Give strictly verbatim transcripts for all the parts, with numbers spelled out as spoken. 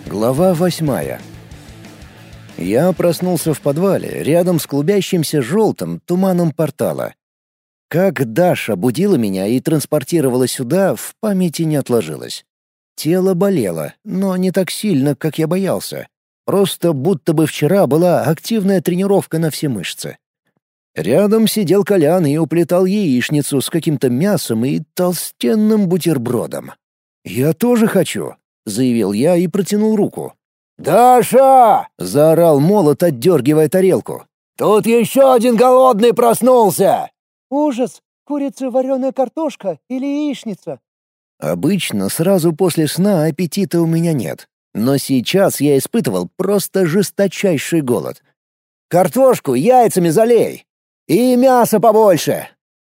Глава восьмая. Я проснулся в подвале, рядом с клубящимся желтым туманом портала. Как Даша будила меня и транспортировала сюда, в памяти не отложилось. Тело болело, но не так сильно, как я боялся. Просто будто бы вчера была активная тренировка на все мышцы. Рядом сидел Колян и уплетал яичницу с каким-то мясом и толстенным бутербродом. «Я тоже хочу», — заявил я и протянул руку. «Даша!» — заорал Молот, отдергивая тарелку. «Тут еще один голодный проснулся!» «Ужас! Курица, вареная картошка или яичница?» Обычно сразу после сна аппетита у меня нет, но сейчас я испытывал просто жесточайший голод. «Картошку яйцами залей! И мясо побольше!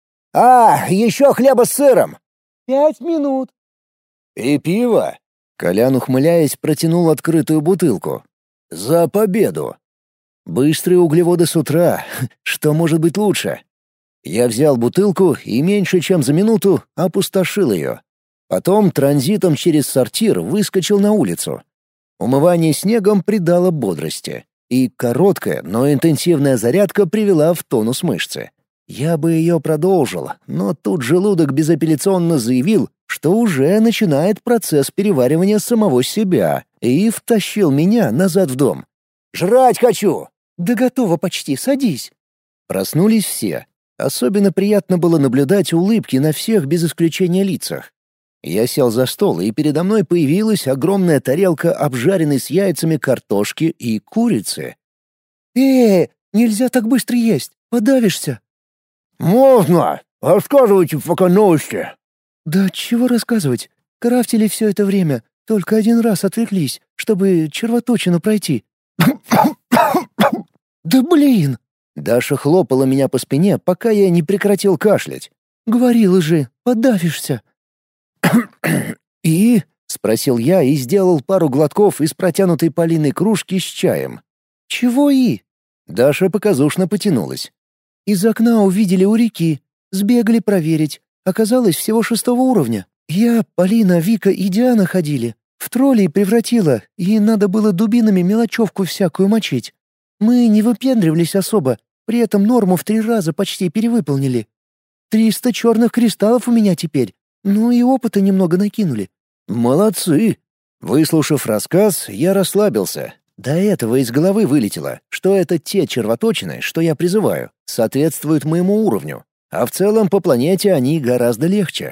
А, еще хлеба с сыром!» «Пять минут!» «И пиво!» Колян, ухмыляясь, протянул открытую бутылку. «За победу!» Быстрые углеводы с утра. Что может быть лучше? Я взял бутылку и меньше чем за минуту опустошил ее. Потом транзитом через сортир выскочил на улицу. Умывание снегом придало бодрости. И короткая, но интенсивная зарядка привела в тонус мышцы. Я бы ее продолжил, но тут желудок безапелляционно заявил, что уже начинает процесс переваривания самого себя, и втащил меня назад в дом. «Жрать хочу!» «Да готово почти, садись!» Проснулись все. Особенно приятно было наблюдать улыбки на всех без исключения лицах. Я сел за стол, и передо мной появилась огромная тарелка обжаренной с яйцами картошки и курицы. «Э, нельзя так быстро есть, подавишься!» «Можно! Рассказывайте пока новости!» «Да чего рассказывать? Крафтили все это время, только один раз отвлеклись, чтобы червоточину пройти». «Да блин!» Даша хлопала меня по спине, пока я не прекратил кашлять. «Говорила же, подавишься!» «И?» — спросил я и сделал пару глотков из протянутой Полиной кружки с чаем. «Чего «и»?» Даша показушно потянулась. «Из окна увидели у реки, сбегали проверить. Оказалось, всего шестого уровня. Я, Полина, Вика и Диана ходили. В троллей превратила, и надо было дубинами мелочевку всякую мочить. Мы не выпендривались особо, при этом норму в три раза почти перевыполнили. Триста черных кристаллов у меня теперь, ну и опыта немного накинули». «Молодцы!» Выслушав рассказ, я расслабился. До этого из головы вылетело, что это те червоточины, что я призываю, соответствуют моему уровню. А в целом по планете они гораздо легче.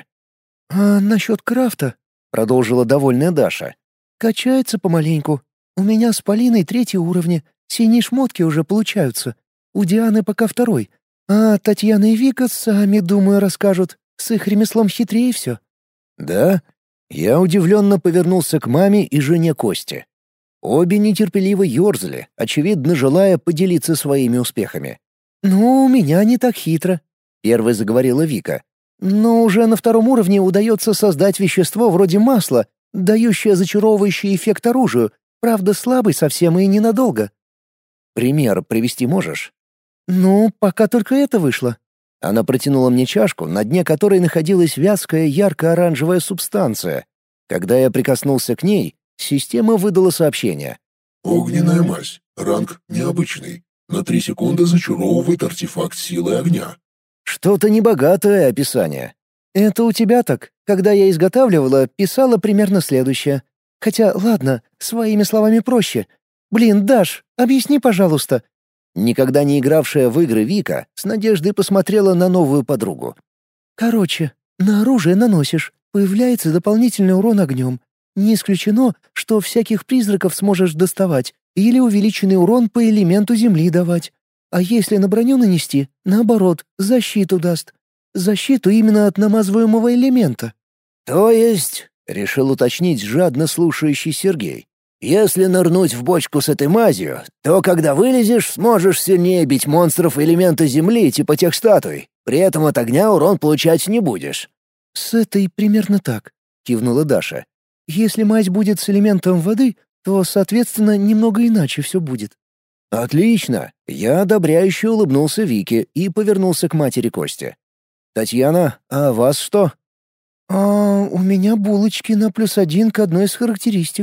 «А насчет крафта?» — продолжила довольная Даша. «Качается помаленьку. У меня с Полиной третий уровни, синие шмотки уже получаются. У Дианы пока второй. А Татьяна и Вика сами, думаю, расскажут. С их ремеслом хитрее все». «Да?» Я удивленно повернулся к маме и жене Кости. Обе нетерпеливо ерзали, очевидно, желая поделиться своими успехами. «Ну, у меня не так хитро», — первой заговорила Вика. «Но уже на втором уровне удается создать вещество вроде масла, дающее зачаровывающий эффект оружию, правда, слабый совсем и ненадолго». «Пример привести можешь?» «Ну, пока только это вышло». Она протянула мне чашку, на дне которой находилась вязкая ярко-оранжевая субстанция. Когда я прикоснулся к ней, система выдала сообщение. «Огненная мазь. Ранг необычный. На три секунды зачаровывает артефакт силы огня». Что-то небогатое описание. «Это у тебя так. Когда я изготавливала, писала примерно следующее. Хотя, ладно, своими словами проще. Блин, Даш, объясни, пожалуйста». Никогда не игравшая в игры Вика с надеждой посмотрела на новую подругу. «Короче, на оружие наносишь, появляется дополнительный урон огнем. Не исключено, что всяких призраков сможешь доставать или увеличенный урон по элементу земли давать. А если на броню нанести, наоборот, защиту даст. Защиту именно от намазываемого элемента». «То есть...» — решил уточнить жадно слушающий Сергей. «Если нырнуть в бочку с этой мазью, то когда вылезешь, сможешь сильнее бить монстров элемента земли типа тех статуй. При этом от огня урон получать не будешь». «С этой примерно так», — кивнула Даша. «Если мазь будет с элементом воды, то, соответственно, немного иначе все будет». «Отлично!» Я одобряюще улыбнулся Вике и повернулся к матери Кости. «Татьяна, а вас что?» «А у меня булочки на плюс один к одной из характеристик», —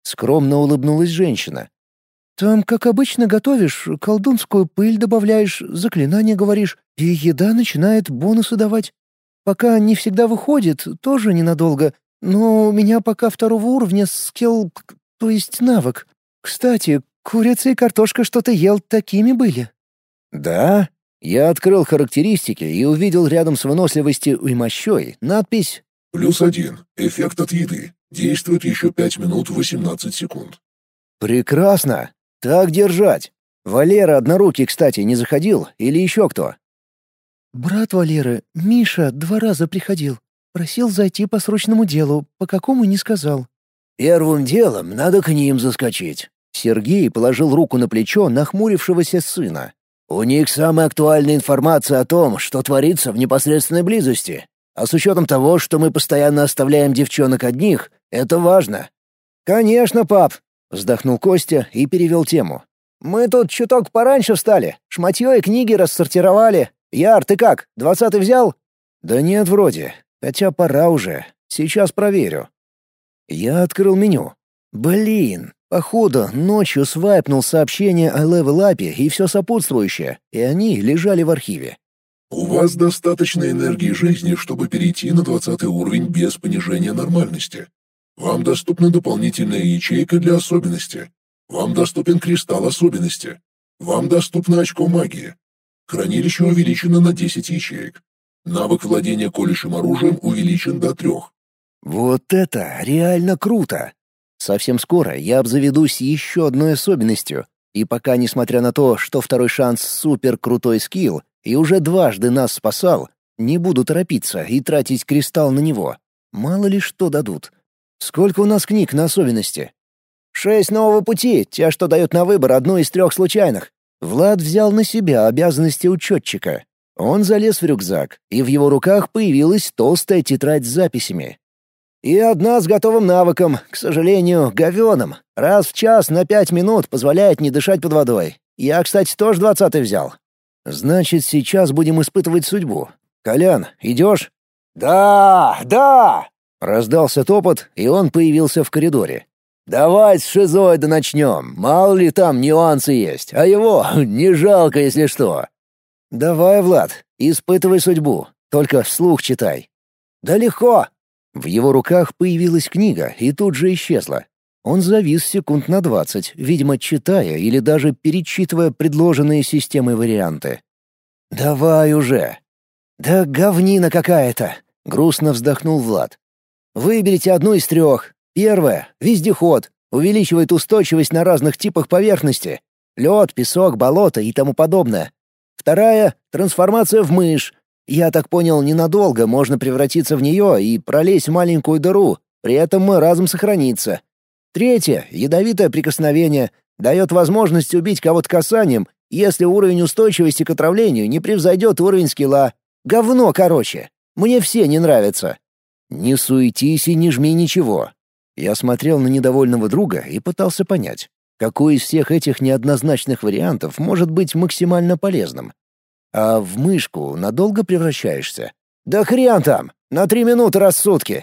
Скромно улыбнулась женщина. «Там, как обычно, готовишь, колдунскую пыль добавляешь, заклинания говоришь, и еда начинает бонусы давать. Пока не всегда выходит, тоже ненадолго, но у меня пока второго уровня скилл, то есть навык. Кстати, курица и картошка, что ты ел, такими были». «Да?» Я открыл характеристики и увидел рядом с выносливостью и мощой надпись Плюс один. Эффект от еды. Действует еще пять минут восемнадцать секунд. «Прекрасно! Так держать! Валера однорукий, кстати, не заходил или еще кто?» «Брат Валеры, Миша, два раза приходил. Просил зайти по срочному делу, по какому не сказал». «Первым делом надо к ним заскочить». Сергей положил руку на плечо нахмурившегося сына. «У них самая актуальная информация о том, что творится в непосредственной близости. А с учетом того, что мы постоянно оставляем девчонок одних, это важно». «Конечно, пап», — вздохнул Костя и перевел тему. «Мы тут чуток пораньше встали, шматье и книги рассортировали. Яр, ты как, двадцатый взял?» «Да нет, вроде. Хотя пора уже. Сейчас проверю». Я открыл меню. Блин, походу, ночью свайпнул сообщение о левел-апе и все сопутствующее, и они лежали в архиве. У вас достаточно энергии жизни, чтобы перейти на двадцатый уровень без понижения нормальности. Вам доступна дополнительная ячейка для особенности. Вам доступен кристалл особенности. Вам доступно очко магии. Хранилище увеличено на десять ячеек. Навык владения колющим оружием увеличен до трех. Вот это реально круто! Совсем скоро я обзаведусь еще одной особенностью, и пока, несмотря на то, что второй шанс супер крутой скилл и уже дважды нас спасал, не буду торопиться и тратить кристалл на него. Мало ли что дадут. Сколько у нас книг на особенности? Шесть нового пути, те, что дают на выбор одну из трех случайных. Влад взял на себя обязанности учетчика. Он залез в рюкзак, и в его руках появилась толстая тетрадь с записями. И одна с готовым навыком, к сожалению, говёным. Раз в час на пять минут позволяет не дышать под водой. Я, кстати, тоже двадцатый взял. Значит, сейчас будем испытывать судьбу. Колян, идешь? «Да, да!» — раздался топот, и он появился в коридоре. «Давай с шизоида начнем, мало ли там нюансы есть, а его не жалко, если что». «Давай, Влад, испытывай судьбу, только вслух читай». «Да легко!» В его руках появилась книга и тут же исчезла. Он завис секунд на двадцать, видимо, читая или даже перечитывая предложенные системой варианты. «Давай уже!» «Да говнина какая-то!» — грустно вздохнул Влад. «Выберите одну из трех. Первая — вездеход. Увеличивает устойчивость на разных типах поверхности. Лед, песок, болото и тому подобное. Вторая — трансформация в мышь. Я так понял, ненадолго можно превратиться в нее и пролезть в маленькую дыру, при этом мой разум сохранится. Третье — ядовитое прикосновение. Дает возможность убить кого-то касанием, если уровень устойчивости к отравлению не превзойдет уровень скилла. Говно, короче. Мне все не нравятся. Не суетись и не жми ничего. Я смотрел на недовольного друга и пытался понять, какой из всех этих неоднозначных вариантов может быть максимально полезным. А в мышку надолго превращаешься? Да хрен там! На три минуты раз в сутки!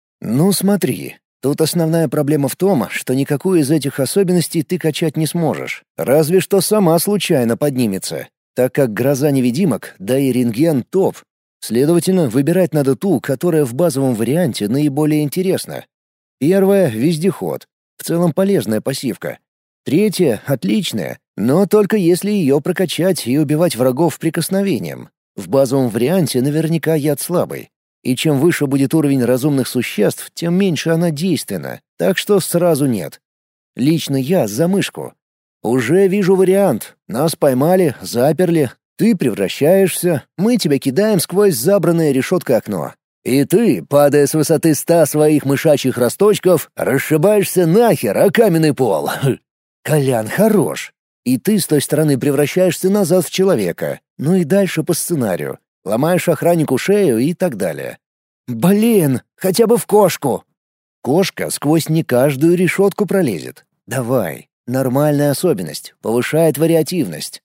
Ну смотри, тут основная проблема в том, что никакую из этих особенностей ты качать не сможешь, разве что сама случайно поднимется, так как гроза невидимок, да и рентген топ. Следовательно, выбирать надо ту, которая в базовом варианте наиболее интересна. Первая — вездеход. В целом полезная пассивка. Третья — отличная, но только если ее прокачать и убивать врагов прикосновением. В базовом варианте наверняка яд слабый. И чем выше будет уровень разумных существ, тем меньше она действенна, так что сразу нет. Лично я за мышку. Уже вижу вариант. Нас поймали, заперли, ты превращаешься, мы тебя кидаем сквозь забранное решеткой окно. И ты, падая с высоты ста своих мышачьих росточков, расшибаешься нахер о каменный пол. Колян, хорош. И ты с той стороны превращаешься назад в человека. Ну и дальше по сценарию. Ломаешь охраннику шею и так далее. Блин, хотя бы в кошку. Кошка сквозь не каждую решетку пролезет. Давай, нормальная особенность, повышает вариативность.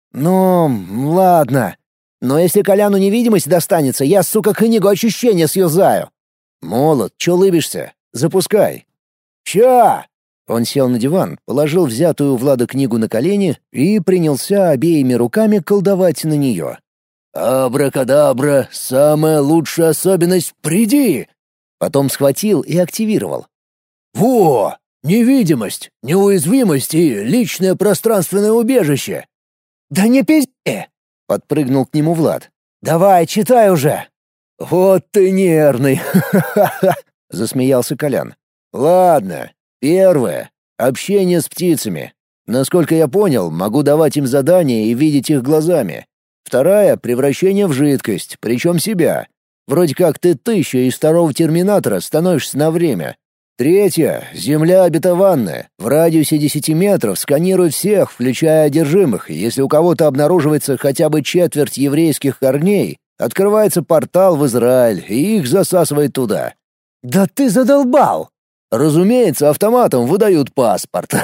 Ну, ладно. Но если Коляну невидимость достанется, я, сука, книгу ощущения съюзаю. Молот, чё лыбишься? Запускай. Ща! Он сел на диван, положил взятую у Влада книгу на колени и принялся обеими руками колдовать на нее. «Абракадабра, самая лучшая особенность, приди!» Потом схватил и активировал. «Во! Невидимость, неуязвимость и личное пространственное убежище!» «Да не пизди!» — подпрыгнул к нему Влад. «Давай, читай уже!» «Вот ты нервный! Ха-ха-ха!» — засмеялся Колян. «Ладно, первое — общение с птицами. Насколько я понял, могу давать им задания и видеть их глазами. Вторая — превращение в жидкость, причем себя. Вроде как ты тысяча из второго терминатора становишься на время. Третья — земля обетованная. В радиусе десяти метров сканирует всех, включая одержимых. Если у кого-то обнаруживается хотя бы четверть еврейских корней, открывается портал в Израиль, и их засасывает туда. «Да ты задолбал!» Разумеется, автоматом выдают паспорт.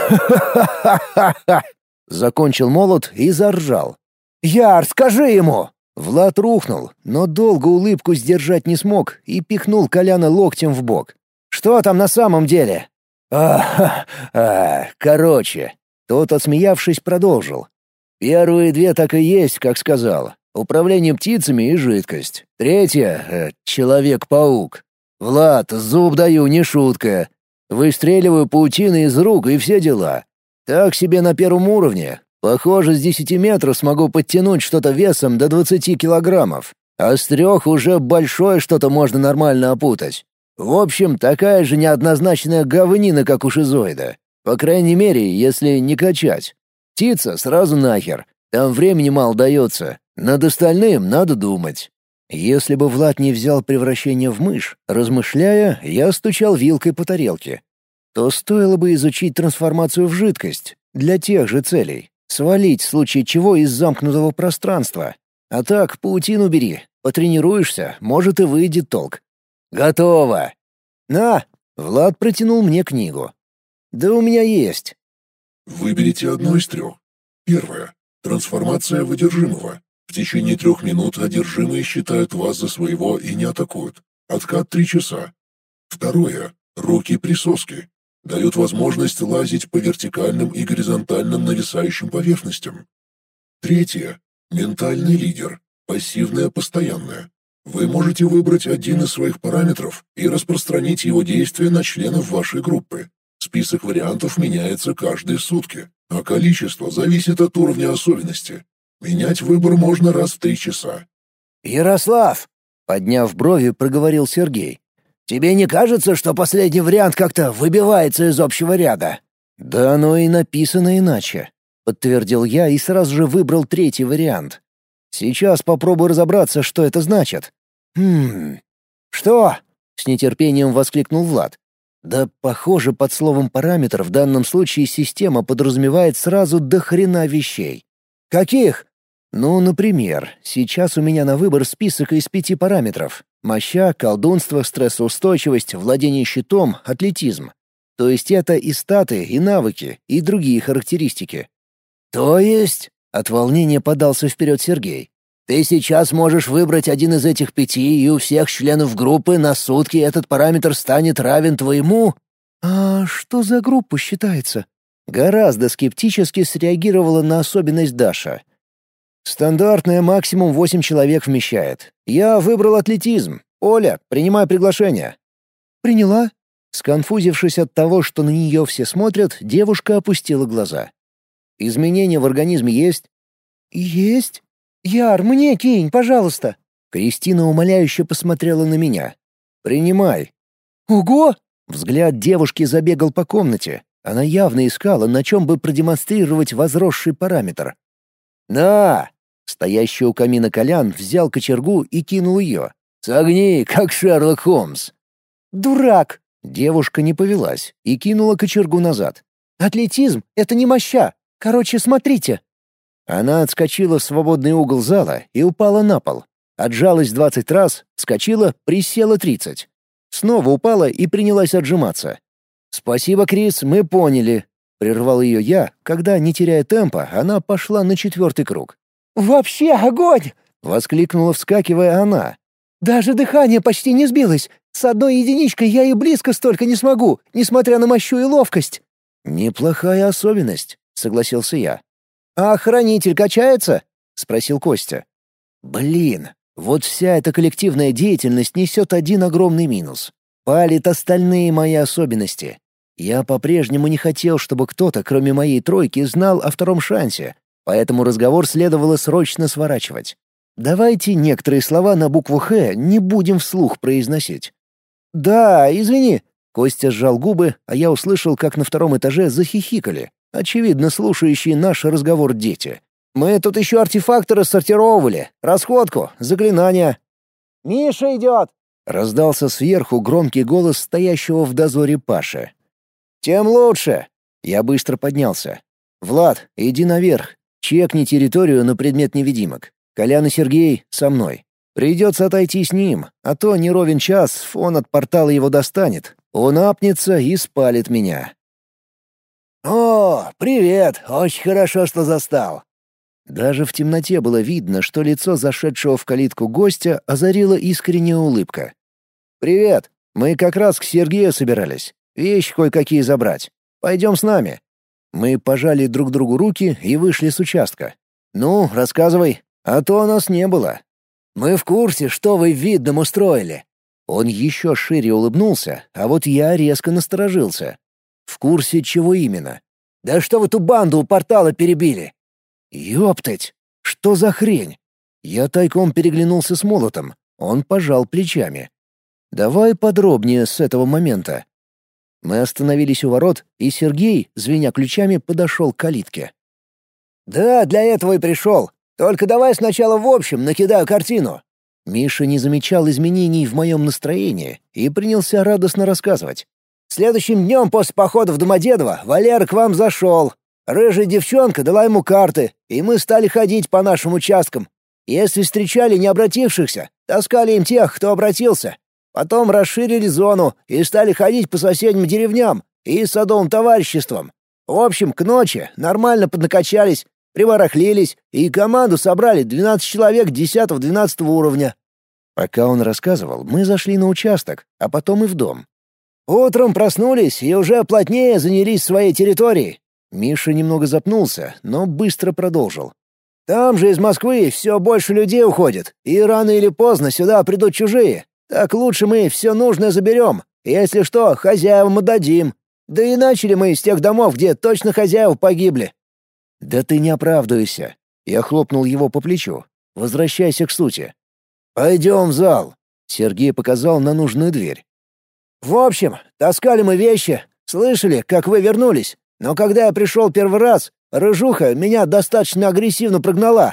Закончил молот и заржал. «Яр, скажи ему!» Влад рухнул, но долго улыбку сдержать не смог и пихнул Коляна локтем в бок. «Что там на самом деле?» А, а, короче, тот, отсмеявшись, продолжил. Первые две так и есть, как сказал. Управление птицами и жидкость. Третья э, — Человек-паук. Влад, зуб даю, не шутка. Выстреливаю паутины из рук и все дела. Так себе на первом уровне. Похоже, с десяти метров смогу подтянуть что-то весом до двадцати килограммов. А с трех уже большое что-то можно нормально опутать. В общем, такая же неоднозначная говнина, как у шизоида. По крайней мере, если не качать. Птица сразу нахер. Там времени мало дается. Над остальным надо думать. Если бы Влад не взял превращение в мышь, размышляя, я стучал вилкой по тарелке, то стоило бы изучить трансформацию в жидкость для тех же целей. Свалить в случае чего из замкнутого пространства. А так, паутину бери. Потренируешься, может и выйдет толк. Готово. На, Влад протянул мне книгу. Да у меня есть. Выберите одно из трех. Первое. Трансформация в одержимого. В течение трех минут одержимые считают вас за своего и не атакуют. Откат три часа. Второе. Руки-присоски. Дают возможность лазить по вертикальным и горизонтальным нависающим поверхностям. Третье. Ментальный лидер. Пассивное постоянное. Вы можете выбрать один из своих параметров и распространить его действие на членов вашей группы. Список вариантов меняется каждые сутки, а количество зависит от уровня особенности. Менять выбор можно раз в три часа. «Ярослав!» — подняв брови, проговорил Сергей. «Тебе не кажется, что последний вариант как-то выбивается из общего ряда?» «Да оно и написано иначе», — подтвердил я и сразу же выбрал третий вариант. «Сейчас попробую разобраться, что это значит». «Хм... Что?» — с нетерпением воскликнул Влад. «Да, похоже, под словом «параметр» в данном случае система подразумевает сразу до хрена вещей». «Каких?» «Ну, например, сейчас у меня на выбор список из пяти параметров. Моща, колдунство, стрессоустойчивость, владение щитом, атлетизм. То есть это и статы, и навыки, и другие характеристики». «То есть?» — от волнения подался вперед Сергей. «Ты сейчас можешь выбрать один из этих пяти, и у всех членов группы на сутки этот параметр станет равен твоему?» «А что за группа считается?» Гораздо скептически среагировала на особенность Даша. «Стандартная максимум восемь человек вмещает. Я выбрал атлетизм. Оля, принимай приглашение». «Приняла». Сконфузившись от того, что на нее все смотрят, девушка опустила глаза. «Изменения в организме есть?» «Есть. Яр, мне кинь, пожалуйста». Кристина умоляюще посмотрела на меня. «Принимай». «Ого!» Взгляд девушки забегал по комнате. Она явно искала, на чем бы продемонстрировать возросший параметр. «На!» Стоящий у камина Колян взял кочергу и кинул ее. «Согни, как Шерлок Холмс!» «Дурак!» Девушка не повелась и кинула кочергу назад. «Атлетизм — это не моща. Короче, смотрите». Она отскочила в свободный угол зала и упала на пол. Отжалась двадцать раз, вскочила, присела тридцать. Снова упала и принялась отжиматься. «Спасибо, Крис, мы поняли», — прервал ее я, когда, не теряя темпа, она пошла на четвертый круг. «Вообще огонь!» — воскликнула, вскакивая она. «Даже дыхание почти не сбилось. С одной единичкой я и близко столько не смогу, несмотря на мощу и ловкость». «Неплохая особенность», — согласился я. «А хранитель качается?» — спросил Костя. «Блин, вот вся эта коллективная деятельность несет один огромный минус. Палит остальные мои особенности. Я по-прежнему не хотел, чтобы кто-то, кроме моей тройки, знал о втором шансе, поэтому разговор следовало срочно сворачивать. Давайте некоторые слова на букву «Х» не будем вслух произносить. «Да, извини». Костя сжал губы, а я услышал, как на втором этаже захихикали, очевидно, слушающие наш разговор дети. «Мы тут еще артефакты рассортировывали, расходку, заклинания». «Миша идет!» — раздался сверху громкий голос стоящего в дозоре Паши. «Тем лучше!» — я быстро поднялся. «Влад, иди наверх, чекни территорию на предмет невидимок. Колян и Сергей со мной. Придется отойти с ним, а то не ровен час фон от портала его достанет. Он апнется и спалит меня». «О, привет! Очень хорошо, что застал!» Даже в темноте было видно, что лицо зашедшего в калитку гостя озарила искренняя улыбка. «Привет! Мы как раз к Сергею собирались. Вещи кое-какие забрать. Пойдем с нами». Мы пожали друг другу руки и вышли с участка. «Ну, рассказывай, а то нас не было». «Мы в курсе, что вы в Видном устроили». Он еще шире улыбнулся, а вот я резко насторожился. «В курсе чего именно?» «Да что вы ту банду у портала перебили?» «Ёптать! Что за хрень?» Я тайком переглянулся с молотом. Он пожал плечами. «Давай подробнее с этого момента». Мы остановились у ворот, и Сергей, звеня ключами, подошел к калитке. «Да, для этого и пришел. Только давай сначала в общем накидаю картину». Миша не замечал изменений в моем настроении и принялся радостно рассказывать. «Следующим днем после похода в Домодедово Валера к вам зашел. Рыжая девчонка дала ему карты, и мы стали ходить по нашим участкам. Если встречали не обратившихся, таскали им тех, кто обратился. Потом расширили зону и стали ходить по соседним деревням и садовым товариществам. В общем, к ночи нормально поднакачались, приворохлились и команду собрали двенадцать человек десятого-двенадцатого уровня». Пока он рассказывал, мы зашли на участок, а потом и в дом. «Утром проснулись и уже плотнее занялись своей территорией». Миша немного запнулся, но быстро продолжил. «Там же из Москвы все больше людей уходит, и рано или поздно сюда придут чужие. Так лучше мы все нужное заберем, если что, хозяевам отдадим. Да и начали мы из тех домов, где точно хозяева погибли». «Да ты не оправдывайся». Я хлопнул его по плечу. «Возвращайся к сути». «Пойдем в зал», — Сергей показал на нужную дверь. «В общем, таскали мы вещи, слышали, как вы вернулись, но когда я пришел первый раз, рыжуха меня достаточно агрессивно прогнала».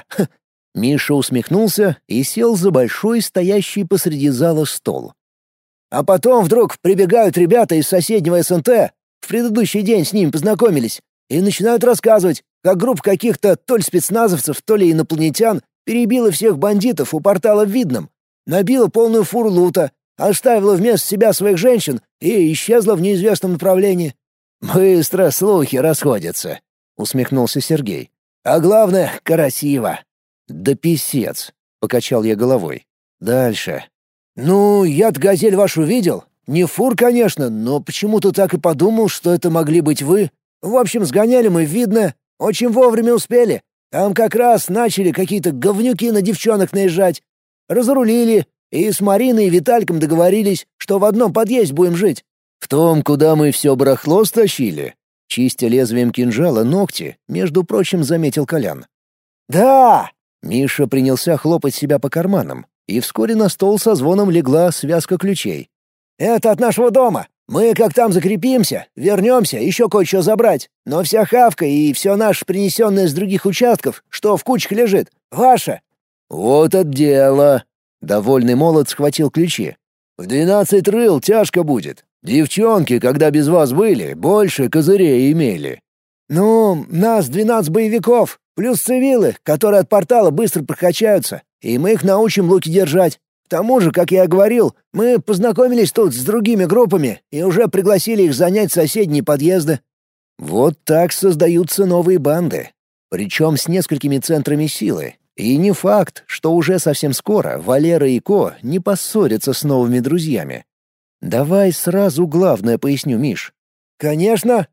Миша усмехнулся и сел за большой, стоящий посреди зала стол. «А потом вдруг прибегают ребята из соседнего СНТ, в предыдущий день с ним познакомились, и начинают рассказывать, как группа каких-то то ли спецназовцев, то ли инопланетян перебила всех бандитов у портала в Видном, набила полную фуру лута, оставила вместо себя своих женщин и исчезла в неизвестном направлении». «Быстро слухи расходятся», — усмехнулся Сергей. «А главное, красиво». «Да писец», — покачал я головой. «Дальше». «Ну, я-то «Газель» вашу видел. Не фур, конечно, но почему-то так и подумал, что это могли быть вы. В общем, сгоняли мы в Видное, очень вовремя успели. Там как раз начали какие-то говнюки на девчонок наезжать. Разрулили, и с Мариной и Витальком договорились, что в одном подъезде будем жить». «В том, куда мы все барахло стащили?» Чистя лезвием кинжала ногти, между прочим, заметил Колян. «Да!» Миша принялся хлопать себя по карманам, и вскоре на стол со звоном легла связка ключей. «Это от нашего дома. Мы как там закрепимся, вернемся, еще кое-что забрать. Но вся хавка и все наше принесенное с других участков, что в кучке лежит, ваше». «Вот от дело!» Довольный молот схватил ключи. «В двенадцать рыл тяжко будет. Девчонки, когда без вас были, больше козырей имели». «Ну, нас двенадцать боевиков, плюс цивилы, которые от портала быстро прокачаются, и мы их научим луки держать. К тому же, как я говорил, мы познакомились тут с другими группами и уже пригласили их занять соседние подъезды». Вот так создаются новые банды, причем с несколькими центрами силы. И не факт, что уже совсем скоро Валера и Ко не поссорятся с новыми друзьями. Давай сразу главное поясню, Миш. «Конечно!»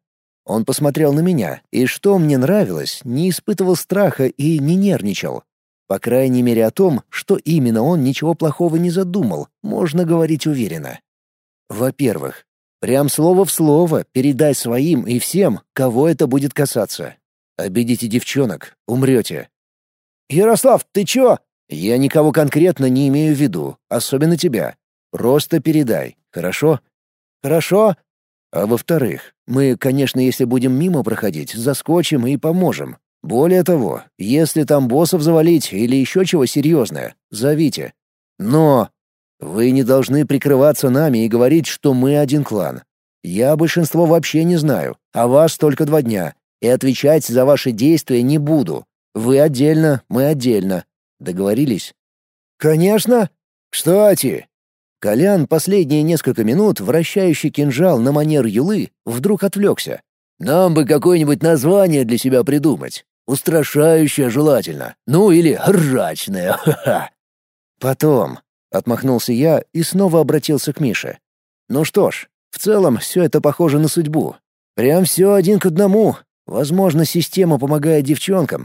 Он посмотрел на меня, и что мне нравилось, не испытывал страха и не нервничал. По крайней мере о том, что именно он ничего плохого не задумал, можно говорить уверенно. Во-первых, прям слово в слово передай своим и всем, кого это будет касаться. Обидите девчонок — умрете. «Ярослав, ты чё?» «Я никого конкретно не имею в виду, особенно тебя. Просто передай, хорошо?» «Хорошо». А во-вторых, мы, конечно, если будем мимо проходить, заскочим и поможем. Более того, если там боссов завалить или еще чего серьезное, зовите. Но вы не должны прикрываться нами и говорить, что мы один клан. Я большинство вообще не знаю, а вас только два дня, и отвечать за ваши действия не буду. Вы отдельно, мы отдельно. Договорились? Конечно. Кстати, Колян, последние несколько минут вращающий кинжал на манер юлы, вдруг отвлекся. Нам бы какое-нибудь название для себя придумать. Устрашающее желательно. Ну или ржачное. Ха-ха. Потом, отмахнулся я и снова обратился к Мише. Ну что ж, в целом все это похоже на судьбу. Прям все один к одному. Возможно, система помогает девчонкам.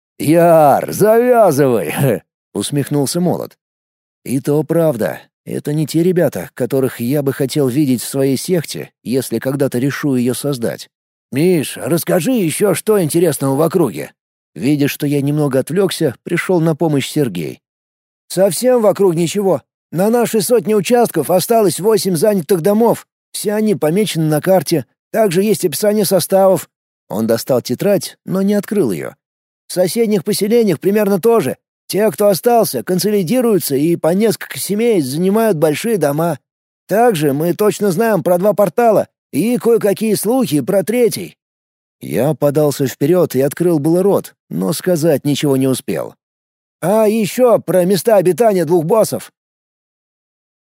«Яр, завязывай!» — усмехнулся Молот. «И то правда. Это не те ребята, которых я бы хотел видеть в своей секте, если когда-то решу ее создать. Миш, расскажи еще, что интересного в округе». Видя, что я немного отвлекся, пришел на помощь Сергей. «Совсем вокруг ничего. На нашей сотне участков осталось восемь занятых домов. Все они помечены на карте. Также есть описание составов». Он достал тетрадь, но не открыл ее. В соседних поселениях примерно то же. Те, кто остался, консолидируются и по несколько семей занимают большие дома. Также мы точно знаем про два портала и кое-какие слухи про третий». Я подался вперед и открыл было рот, но сказать ничего не успел. «А еще про места обитания двух боссов.